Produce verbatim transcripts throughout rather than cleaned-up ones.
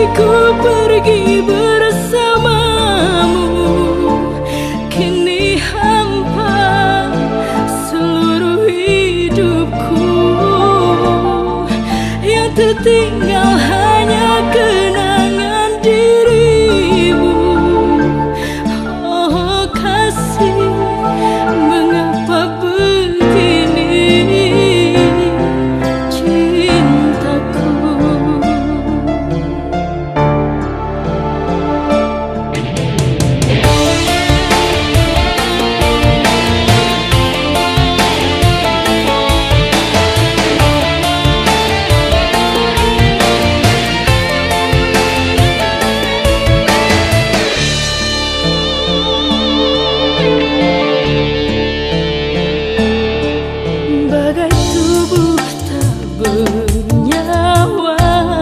ku pergi bersamamu, kini hampa seluruh hidupku. Yang tertinggal hanya kenangan dirimu. Oh kasih, mengapa begini cintaku? Bagai tubuh tak bernyawa,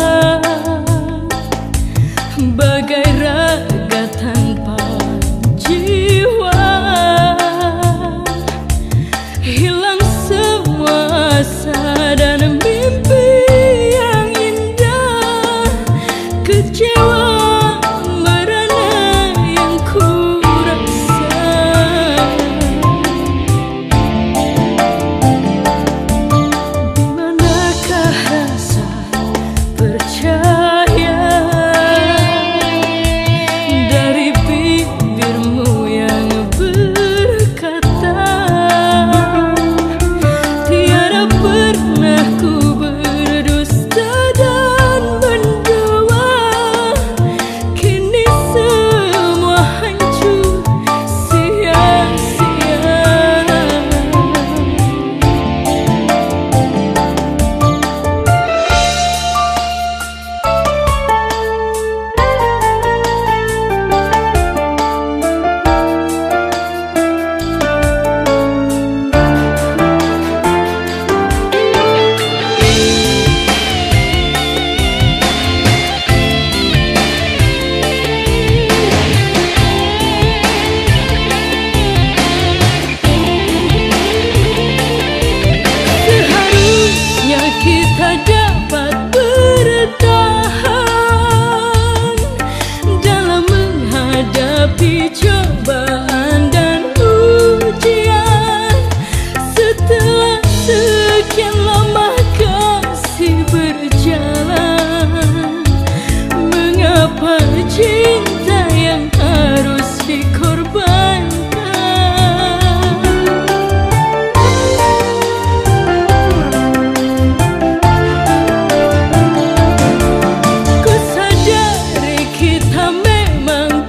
bagai raga tanpa jiwa, hilang semua asa dan mimpi yang indah. Kecewa merana yang ku rasa. Dimanakah rasa percaya dari bibirmu yang berkata, tiada pernah ku berdusta dan mendua. Kini semua hancur sia-sia. Seharusnya kita dapat bertahan dalam menghadapi cobaan dan ujian. Setelah sekian lama kasih berjalan, mengapa cinta yang harus dikorbankan? Ku sadari kita memang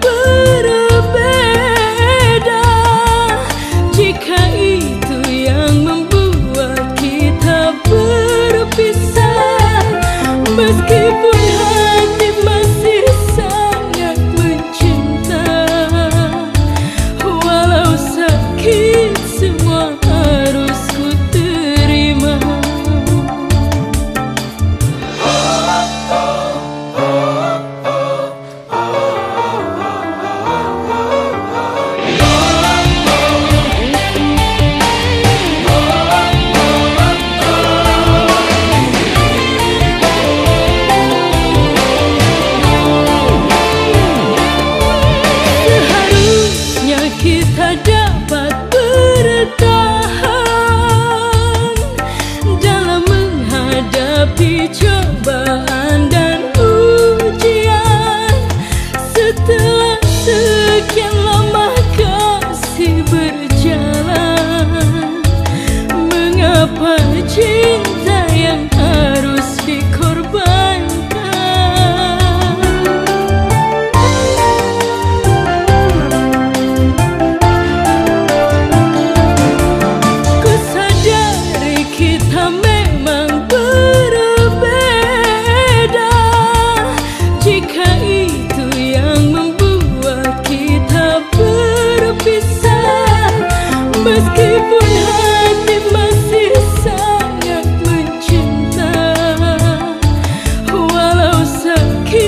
berbeda. Jika itu yang membuat kita berpisah, meskipun hati masih sangat mencinta, walau sakit semua harus ku terima. Seharusnya kita dapat bertahan dalam menghadapi cobaan dan ujian. Setelah sekian lama kasih berjalan, mengapa cinta yang harus dikorbankan? Ku sadari kita memang berbeda. Jika itu yang membuat kita berpisah, meskipun